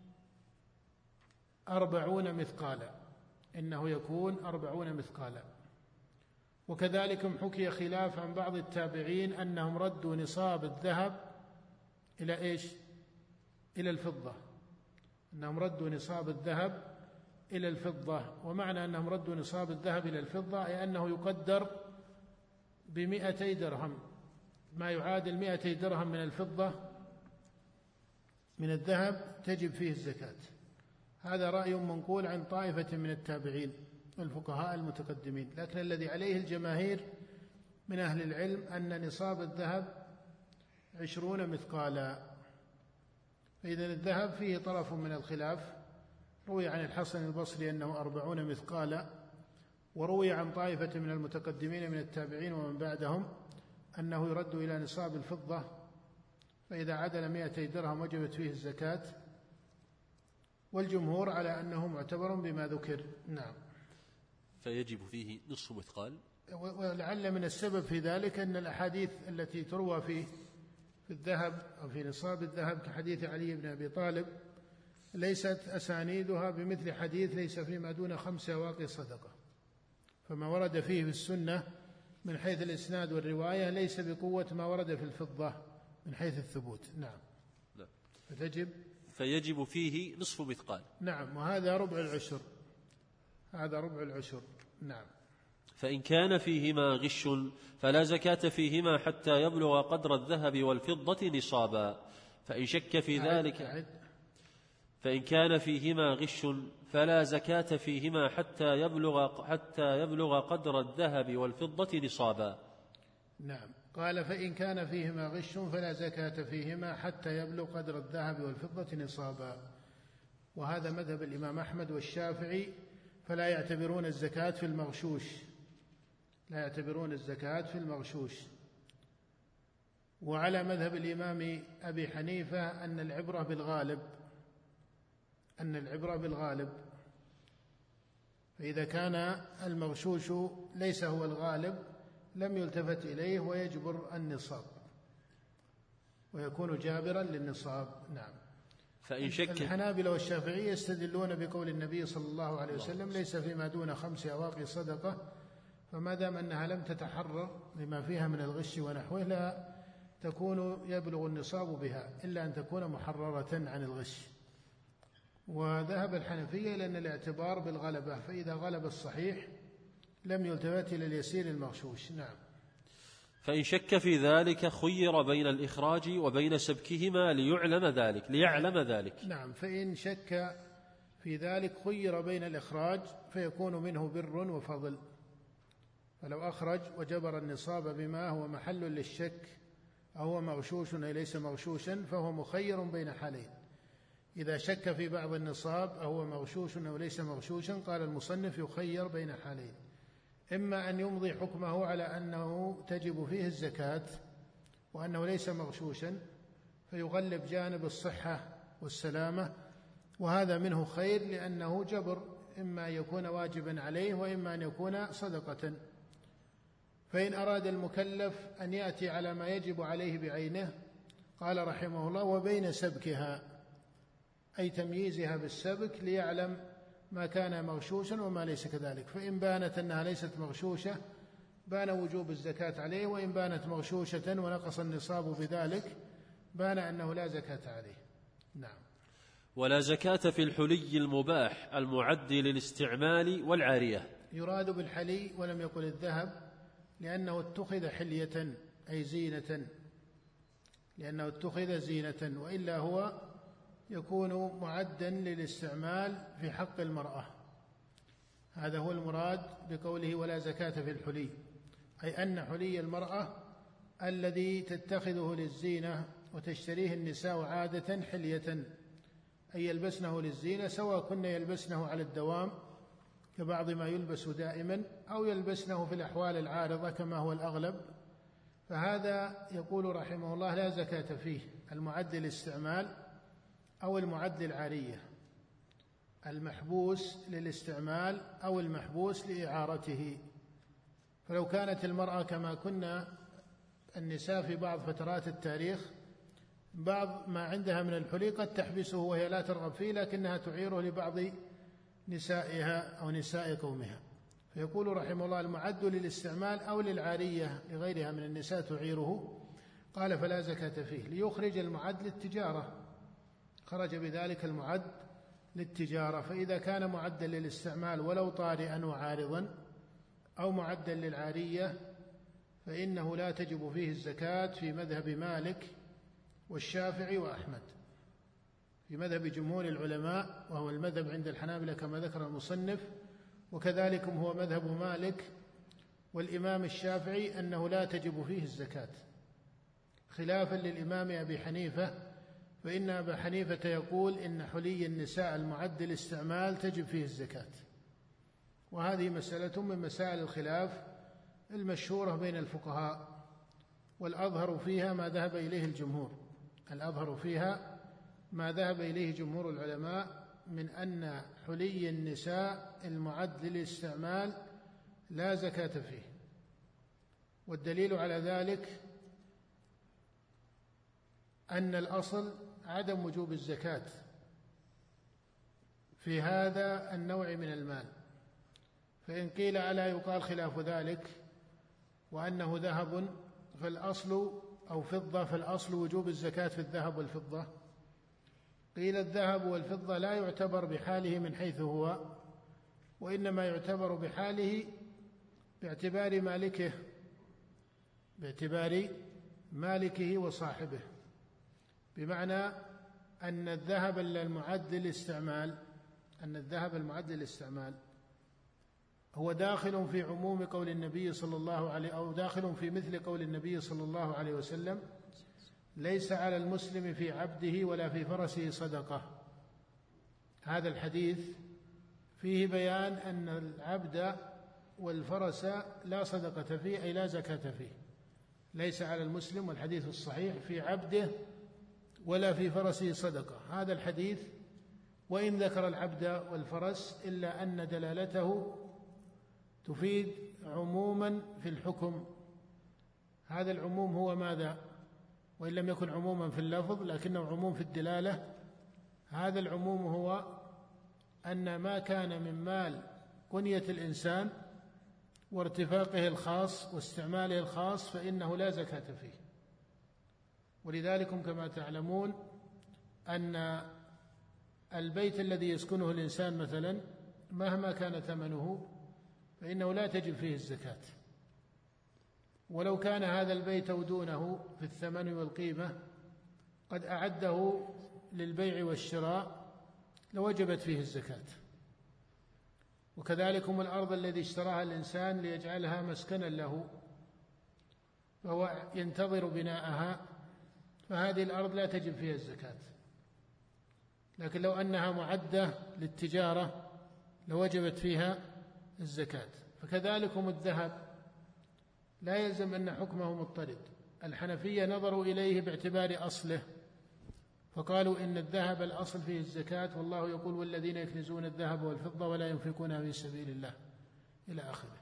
أربعون مثقالا، إنه يكون أربعون مثقالا. وكذلك حكي خلاف عن بعض التابعين أنهم ردوا نصاب الذهب إلى إيش؟ إلى الفضة، أنهم ردوا نصاب الذهب إلى الفضة. ومعنى أنهم ردوا نصاب الذهب إلى الفضة أي أنه يقدر بمئتي درهم، ما يعادل مئتي درهم من الفضة من الذهب تجب فيه الزكاة. هذا رأي منقول عن طائفة من التابعين الفقهاء المتقدمين، لكن الذي عليه الجماهير من أهل العلم أن نصاب الذهب عشرون مثقالا. فإذا الذهب فيه طرف من الخلاف، روي عن الحسن البصري أنه أربعون مثقالا، وروي عن طائفة من المتقدمين من التابعين ومن بعدهم أنه يرد إلى نصاب الفضة، فإذا عدل مائتي درهم وجبت فيه الزكاة، والجمهور على أنه معتبر بما ذكر. نعم. فيجب فيه نصف مثقال. ولعل من السبب في ذلك أن الأحاديث التي تروى فيه في الذهب أو في نصاب الذهب كحديث علي بن أبي طالب ليست أسانيدها بمثل حديث ليس فيما دون خمس أواقي صدقة، فما ورد فيه في السنة من حيث الإسناد والرواية ليس بقوة ما ورد في الفضة من حيث الثبوت. نعم. لا. فتجب فيجب فيه نصف مثقال. نعم. وهذا ربع العشر، هذا ربع العشر. نعم. فإن كان فيهما غش فلا زكاة فيهما حتى يبلغ قدر الذهب والفضة نصابا. فإن شك في ذلك أعد. فإن كان فيهما غش فلا زكاة فيهما حتى يبلغ حتى يبلغ قدر الذهب والفضة نصابا. نعم. قال فإن كان فيهما غش فلا زكاة فيهما حتى يبلغ قدر الذهب والفضة نصابا. وهذا مذهب الإمام أحمد والشافعي، فلا يعتبرون الزكاة في المغشوش، لا يعتبرون الزكاة في المغشوش. وعلى مذهب الإمام أبي حنيفة أن العبرة بالغالب، أن العبرة بالغالب، فإذا كان المغشوش ليس هو الغالب لم يلتفت إليه ويجبر النصاب ويكون جابرا للنصاب. نعم. فإن شك الحنابلة والشافعية يستدلون بقول النبي صلى الله عليه وسلم ليس فيما دون خمس أواقي صدقة، فما دام أنها لم تتحرر لما فيها من الغش ونحوه لا تكون يبلغ النصاب بها إلا أن تكون محررة عن الغش. وذهب الحنفية إلى أن الاعتبار بالغلبة، فإذا غلب الصحيح لم يلتفت إلى اليسير المغشوش. نعم. فإن شك في ذلك خير بين الإخراج وبين سبكهما ليعلم ذلك ليعلم ذلك. نعم. فإن شك في ذلك خير بين الإخراج فيكون منه بر وفضل، فلو أخرج وجبر النصاب بما هو محل للشك أهو مغشوش أو ليس مغشوشا فهو مخير بين حالين. إذا شك في بعض النصاب أهو مغشوش أو ليس مغشوشا قال المصنف يخير بين حالين، إما أن يمضي حكمه على أنه تجب فيه الزكاة وأنه ليس مغشوشا فيغلب جانب الصحة والسلامة، وهذا منه خير لأنه جبر، إما أن يكون واجبا عليه وإما أن يكون صدقة. فإن أراد المكلف أن يأتي على ما يجب عليه بعينه قال رحمه الله وبين سبكها، أي تمييزها بالسبك ليعلم ما كان مغشوشا وما ليس كذلك. فإن بانت أنها ليست مغشوشة بان وجوب الزكاة عليه، وإن بانت مغشوشة ونقص النصاب بذلك بان أنه لا زكاة عليه. نعم. ولا زكاة في الحلي المباح المعد للاستعمال والعارية. يراد بالحلي ولم يقل الذهب لأنه اتخذ حلية أي زينة، لأنه اتخذ زينة، وإلا هو يكون معدا للاستعمال في حق المرأة. هذا هو المراد بقوله ولا زكاة في الحلي، أي أن حلي المرأة الذي تتخذه للزينة وتشتريه النساء عادة حلية، أي يلبسنه للزينة، سواء كن يلبسنه على الدوام كبعض ما يلبس دائما أو يلبسنه في الأحوال العارضة كما هو الأغلب، فهذا يقول رحمه الله لا زكاة فيه، المعد للاستعمال أو المعد للعارية، المحبوس للاستعمال أو المحبوس لإعارته. فلو كانت المرأة كما كنا النساء في بعض فترات التاريخ بعض ما عندها من الحلي قد تحبسه وهي لا ترغب فيه لكنها تعيره لبعض نسائها أو نساء قومها، فيقول رحمه الله المعد للاستعمال أو للعارية لغيرها من النساء تعيره، قال فلا زكاة فيه، ليخرج المعد للتجارة، خرج بذلك المعد للتجارة. فإذا كان معدا للاستعمال ولو طارئا وعارضا أو معدا للعارية فإنه لا تجب فيه الزكاة في مذهب مالك والشافعي وأحمد. في مذهب جمهور العلماء، وهو المذهب عند الحنابلة كما ذكر المصنف، وكذلك هو مذهب مالك والإمام الشافعي أنه لا تجب فيه الزكاة، خلافا للإمام أبي حنيفة، فإن أبا حنيفة يقول إن حلي النساء المعد للاستعمال تجب فيه الزكاة. وهذه مسألة من مسائل الخلاف المشهورة بين الفقهاء، والأظهر فيها ما ذهب إليه الجمهور الأظهر فيها ما ذهب إليه جمهور العلماء من أن حلي النساء المعد للاستعمال لا زكاة فيه. والدليل على ذلك أن الأصل عدم وجوب الزكاة في هذا النوع من المال، فإن قيل ألا يقال خلاف ذلك وأنه ذهب فالأصل أو فضة فالأصل وجوب الزكاة في الذهب والفضة؟ قيل الذهب والفضة لا يعتبر بحاله من حيث هو، وإنما يعتبر بحاله باعتبار مالكه باعتبار مالكه وصاحبه، بمعنى أن الذهب المعد للاستعمال أن الذهب المعد للاستعمال هو داخل في عموم قول النبي صلى الله عليه أو داخل في مثل قول النبي صلى الله عليه وسلم: ليس على المسلم في عبده ولا في فرسه صدقة. هذا الحديث فيه بيان أن العبد والفرس لا صدقة فيه، أي لا زكاة فيه. ليس على المسلم، والحديث الصحيح، في عبده ولا في فرسه صدقة. هذا الحديث وإن ذكر العبد والفرس إلا أن دلالته تفيد عموما في الحكم. هذا العموم هو ماذا؟ وإن لم يكن عموما في اللفظ لكنه عموم في الدلالة. هذا العموم هو أن ما كان من مال قنية الإنسان وارتفاقه الخاص واستعماله الخاص فإنه لا زكاة فيه. ولذلك كما تعلمون أن البيت الذي يسكنه الإنسان مثلا مهما كان ثمنه فإنه لا تجب فيه الزكاة، ولو كان هذا البيت دونه في الثمن والقيمة قد أعده للبيع والشراء لوجبت فيه الزكاة. وكذلك الأرض الذي اشتراها الإنسان ليجعلها مسكنا له فهو ينتظر بناءها، فهذه الأرض لا تجب فيها الزكاة. لكن لو أنها معدة للتجارة لوجبت فيها الزكاة. فكذلكم الذهب لا يلزم أن حكمه مضطرد. الحنفية نظروا إليه باعتبار أصله فقالوا إن الذهب الأصل فيه الزكاة، والله يقول: والذين يكنزون الذهب والفضة ولا ينفقونها في سبيل الله، إلى آخره.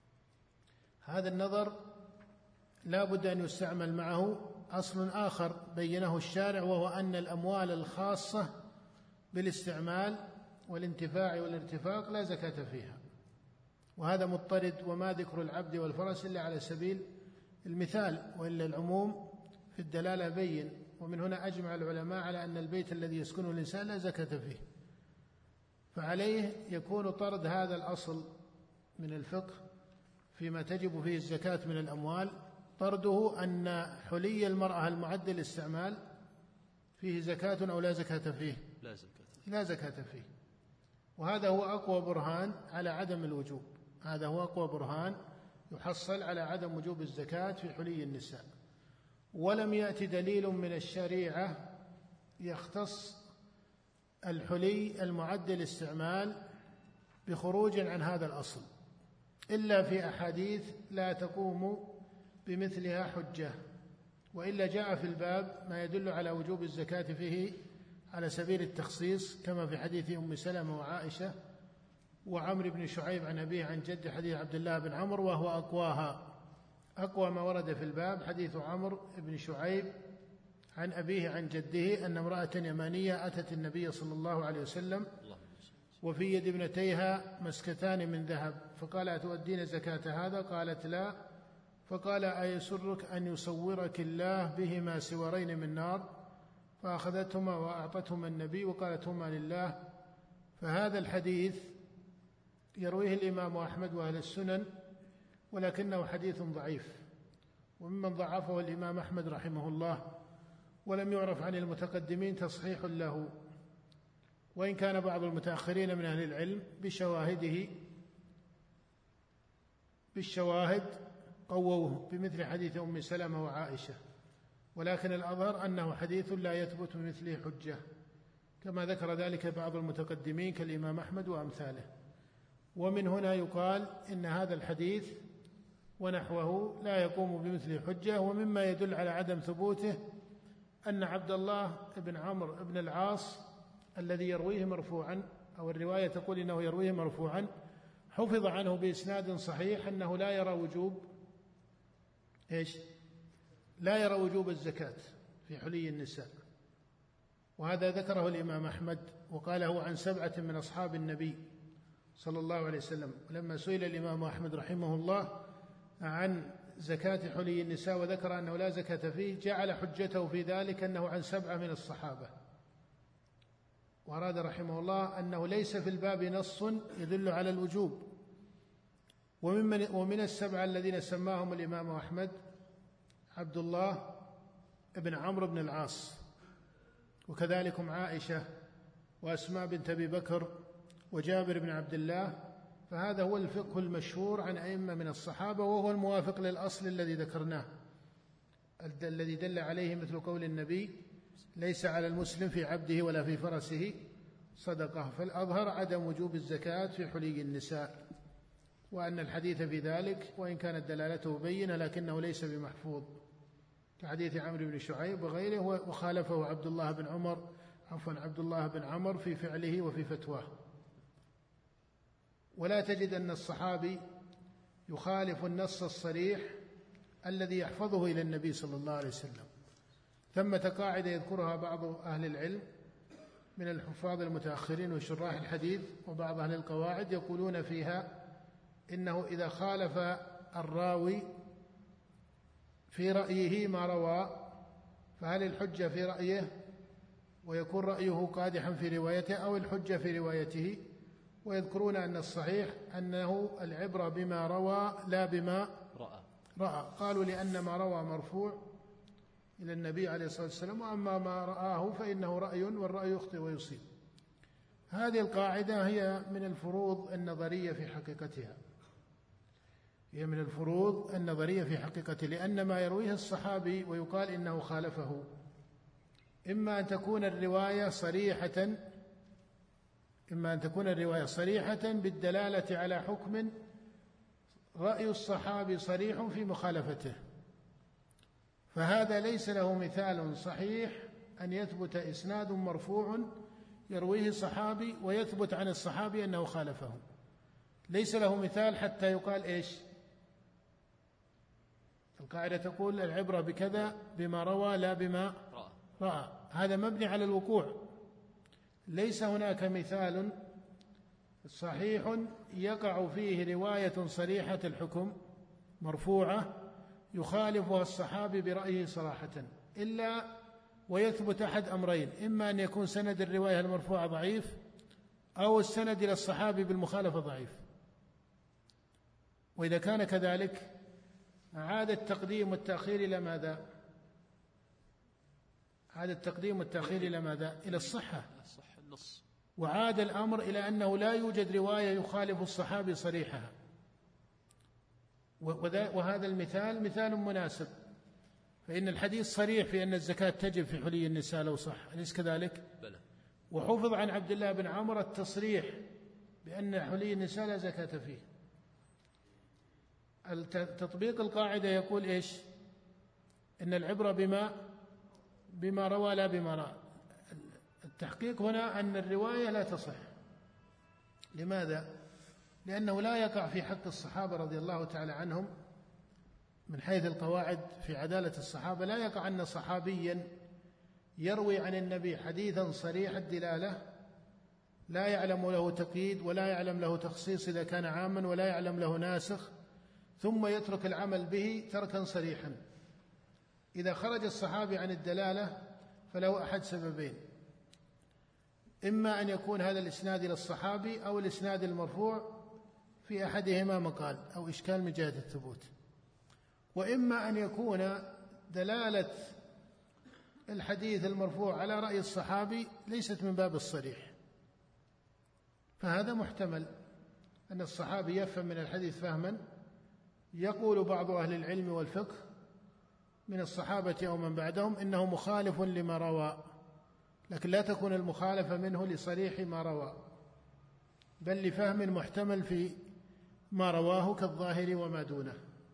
هذا النظر لا بد أن يستعمل معه أصل آخر بينه الشارع، وهو أن الأموال الخاصة بالاستعمال والانتفاع والارتفاق لا زكاة فيها، وهذا مضطرد. وما ذكر العبد والفرس إلا على سبيل المثال، وإلا العموم في الدلالة بين. ومن هنا أجمع العلماء على أن البيت الذي يسكنه الإنسان لا زكاة فيه. فعليه يكون طرد هذا الأصل من الفقه فيما تجب فيه الزكاة من الأموال، طرده أن حلي المرأة المعد للاستعمال فيه زكاة أو لا زكاة فيه؟ لا زكاة لا زكاة فيه. وهذا هو أقوى برهان على عدم الوجوب هذا هو أقوى برهان يحصل على عدم وجوب الزكاة في حلي النساء. ولم يأتي دليل من الشريعة يختص الحلي المعد للاستعمال بخروج عن هذا الأصل إلا في أحاديث لا تقوم بمثلها حجة، وإلا جاء في الباب ما يدل على وجوب الزكاة فيه على سبيل التخصيص، كما في حديث أم سلمة وعائشة وعمر بن شعيب عن أبيه عن جد حديث عبد الله بن عمرو، وهو أقواها. أقوى ما ورد في الباب حديث عمرو بن شعيب عن أبيه عن جده أن امرأة يمانية أتت النبي صلى الله عليه وسلم وفي يد ابنتيها مسكتان من ذهب، فقال: أتؤدين زكاة هذا؟ قالت: لا. فقال: أيسرك أن يصورك الله بهما سورين من نار؟ فأخذتهما وأعطتهما النبي وقالت: هما لله. فهذا الحديث يرويه الإمام أحمد وأهل السنن، ولكنه حديث ضعيف، وممن ضعفه الإمام أحمد رحمه الله، ولم يعرف عن المتقدمين تصحيح له. وإن كان بعض المتأخرين من أهل العلم بشواهده بالشواهد قووه بمثل حديث أم سلمة وعائشة، ولكن الأظهر أنه حديث لا يثبت بمثله حجة، كما ذكر ذلك بعض المتقدمين كالإمام أحمد وأمثاله. ومن هنا يقال إن هذا الحديث ونحوه لا يقوم بمثله حجة. ومما يدل على عدم ثبوته أن عبد الله بن عمرو بن العاص الذي يرويه مرفوعا، أو الرواية تقول إنه يرويه مرفوعا، حفظ عنه بإسناد صحيح أنه لا يرى وجوب إيش؟ لا يرى وجوب الزكاة في حلي النساء، وهذا ذكره الإمام أحمد وقاله عن سبعة من أصحاب النبي صلى الله عليه وسلم. ولما سئل الإمام أحمد رحمه الله عن زكاة حلي النساء وذكر أنه لا زكاة فيه، جعل حجته في ذلك أنه عن سبعة من الصحابة، وأراد رحمه الله أنه ليس في الباب نص يدل على الوجوب. ومن, ومن السبعة الذين سماهم الإمام أحمد عبد الله بن عمرو بن العاص، وكذلك عائشة وأسماء بنت أبي بكر وجابر بن عبد الله. فهذا هو الفقه المشهور عن أئمة من الصحابة، وهو الموافق للأصل الذي ذكرناه الذي دل عليه مثل قول النبي: ليس على المسلم في عبده ولا في فرسه صدقة. فالأظهر عدم وجوب الزكاة في حلي النساء، وأن الحديث في ذلك وإن كانت دلالته بينة لكنه ليس بمحفوظ، كحديث عمرو بن شعيب وغيره. وخالفه عبد الله بن عمر عفوا عبد الله بن عمر في فعله وفي فتواه. ولا تجد أن الصحابي يخالف النص الصريح الذي يحفظه إلى النبي صلى الله عليه وسلم. ثمة قاعدة يذكرها بعض أهل العلم من الحفاظ المتأخرين وشراح الحديث وبعض أهل القواعد، يقولون فيها إنه إذا خالف الراوي في رأيه ما روى فهل الحجة في رأيه ويكون رأيه قادحا في روايته، أو الحجة في روايته؟ ويذكرون أن الصحيح أنه العبرة بما روى لا بما رأى, رأى. قالوا لأن ما روى مرفوع إلى النبي عليه الصلاة والسلام، وأما ما رآه فإنه رأي، والرأي يخطئ ويصيب. هذه القاعدة هي من الفروض النظرية في حقيقتها هي من الفروض النظرية في حقيقته لأن ما يرويه الصحابي ويقال إنه خالفه، إما أن تكون الرواية صريحة إما أن تكون الرواية صريحة بالدلالة على حكم رأي الصحابي صريح في مخالفته، فهذا ليس له مثال صحيح أن يثبت إسناد مرفوع يرويه صحابي ويثبت عن الصحابي أنه خالفه، ليس له مثال حتى يقال إيش؟ القاعدة تقول العبرة بكذا بما روى لا بما رأى. هذا مبني على الوقوع، ليس هناك مثال صحيح يقع فيه رواية صريحة الحكم مرفوعة يخالفها الصحابي برأيه صراحة، إلا ويثبت أحد أمرين: إما أن يكون سند الرواية المرفوعة ضعيف، أو السند إلى الصحابي بالمخالفة ضعيف. وإذا كان كذلك عاد التقديم والتأخير إلى ماذا؟ عاد التقديم والتأخير إلى ماذا؟ إلى الصحة. وعاد الأمر إلى أنه لا يوجد رواية يخالف الصحابي صريحها، وهذا المثال مثال مناسب، فإن الحديث صريح في أن الزكاة تجب في حلي النساء لو صح، أليس كذلك؟ بلى. وحفظ عن عبد الله بن عمرو التصريح بأن حلي النساء لا زكاة فيه. تطبيق القاعدة يقول إيش؟ إن العبرة بما بما روى لا بما رأى. التحقيق هنا أن الرواية لا تصح. لماذا؟ لأنه لا يقع في حق الصحابة رضي الله تعالى عنهم من حيث القواعد في عدالة الصحابة، لا يقع أن صحابيا يروي عن النبي حديثا صريح الدلالة لا يعلم له تقييد ولا يعلم له تخصيص إذا كان عاما ولا يعلم له ناسخ، ثم يترك العمل به تركا صريحا. إذا خرج الصحابي عن الدلالة فله أحد سببين: إما أن يكون هذا الإسناد إلى الصحابي أو الإسناد المرفوع في أحدهما مقال أو إشكال من جهة الثبوت، وإما أن يكون دلالة الحديث المرفوع على رأي الصحابي ليست من باب الصريح، فهذا محتمل أن الصحابي يفهم من الحديث فهما يقول بعض أهل العلم والفقه من الصحابة أو من بعدهم إنه مخالف لما روى، لكن لا تكون المخالفة منه لصريح ما روى، بل لفهم محتمل في ما رواه كالظاهر وما دونه.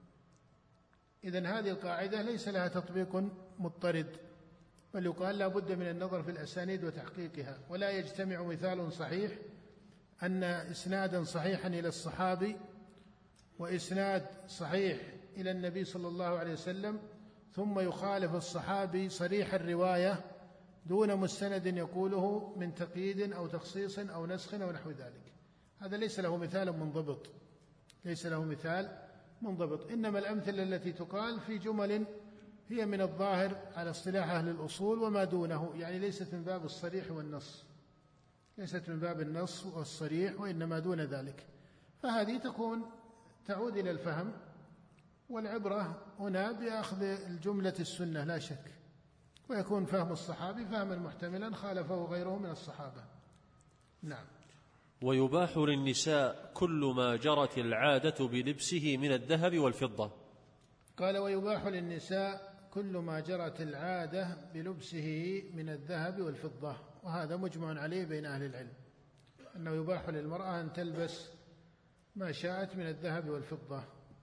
إذن هذه القاعدة ليس لها تطبيق مضطرد، بل يقال لا بد من النظر في الأسانيد وتحقيقها، ولا يجتمع مثال صحيح أن إسنادا صحيحا إلى الصحابي وإسناد صحيح إلى النبي صلى الله عليه وسلم ثم يخالف الصحابي صريح الرواية دون مستند يقوله من تقييد أو تخصيص أو نسخ أو نحو ذلك. هذا ليس له مثال منضبط، ليس له مثال منضبط. إنما الأمثلة التي تقال في جمل هي من الظاهر على اصطلاح أهل الأصول وما دونه، يعني ليست من باب الصريح والنص، ليست من باب النص والصريح، وإنما دون ذلك. فهذه تكون تعود إلى الفهم، والعبرة هنا بأخذ الجملة السنة لا شك، ويكون فهم الصحابي فهما محتملا خالفه غيره من الصحابة. نعم. ويباح للنساء كل ما جرت العادة بلبسه من الذهب والفضة. قال ويباح للنساء كل ما جرت العادة بلبسه من الذهب والفضة، وهذا مجمع عليه بين أهل العلم أنه يباح للمرأة أن تلبس ما شاءت من الذهب والفضة.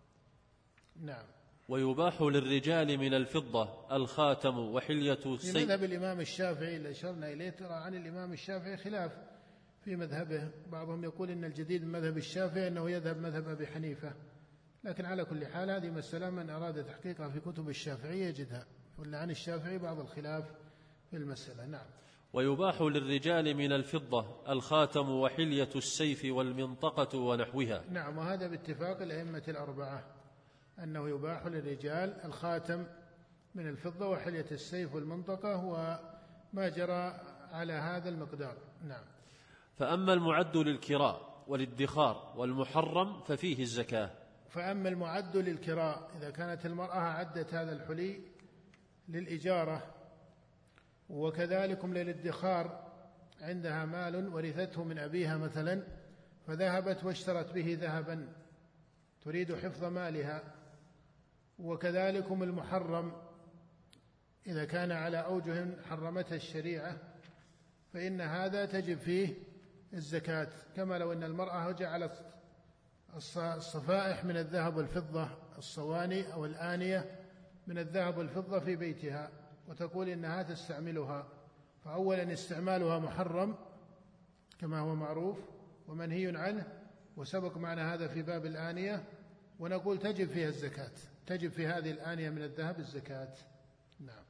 نعم. ويباح للرجال من الفضة الخاتم وحلية السيف. في مذهب الإمام الشافعي اللي أشرنا إليه ترى عن الإمام الشافعي خلاف في مذهبه، بعضهم يقول إن الجديد من مذهب الشافعي أنه يذهب مذهب أبي حنيفة، لكن على كل حال هذه مسألة من أراد تحقيقها في كتب الشافعي يجدها، ولا عن الشافعي بعض الخلاف في المسألة. نعم. ويباح للرجال من الفضة الخاتم وحلية السيف والمنطقة ونحوها. نعم، وهذا باتفاق الأئمة الأربعة أنه يباح للرجال الخاتم من الفضة وحلية السيف والمنطقة وما جرى على هذا المقدار. نعم. فأما المعد للكراء والادخار والمحرم ففيه الزكاة. فأما المعد للكراء، إذا كانت المرأة عدت هذا الحلي للإجارة وكذلكم للادخار، عندها مال ورثته من أبيها مثلا فذهبت واشترت به ذهبا تريد حفظ مالها، وكذلكم المحرم إذا كان على أوجه حرمتها الشريعة فإن هذا تجب فيه الزكاة، كما لو أن المرأة جعلت الصفائح من الذهب والفضة، الصواني أو الآنية من الذهب والفضة في بيتها وتقول إنها تستعملها، فأولا استعمالها محرم كما هو معروف ومنهي عنه، وسبق معنا هذا في باب الآنية، ونقول تجب فيها الزكاة، تجب في هذه الآنية من الذهب الزكاة. نعم.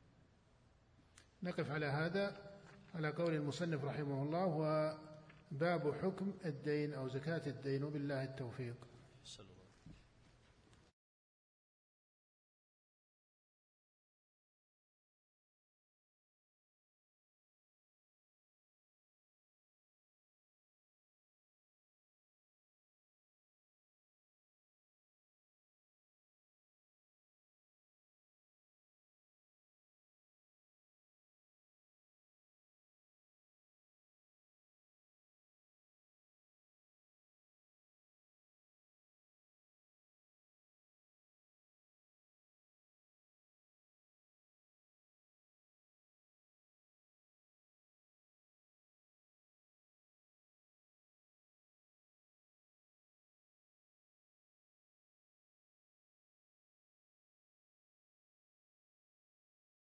نقف على هذا على قول المصنف رحمه الله، وباب حكم الدين أو زكاة الدين، وبالله التوفيق.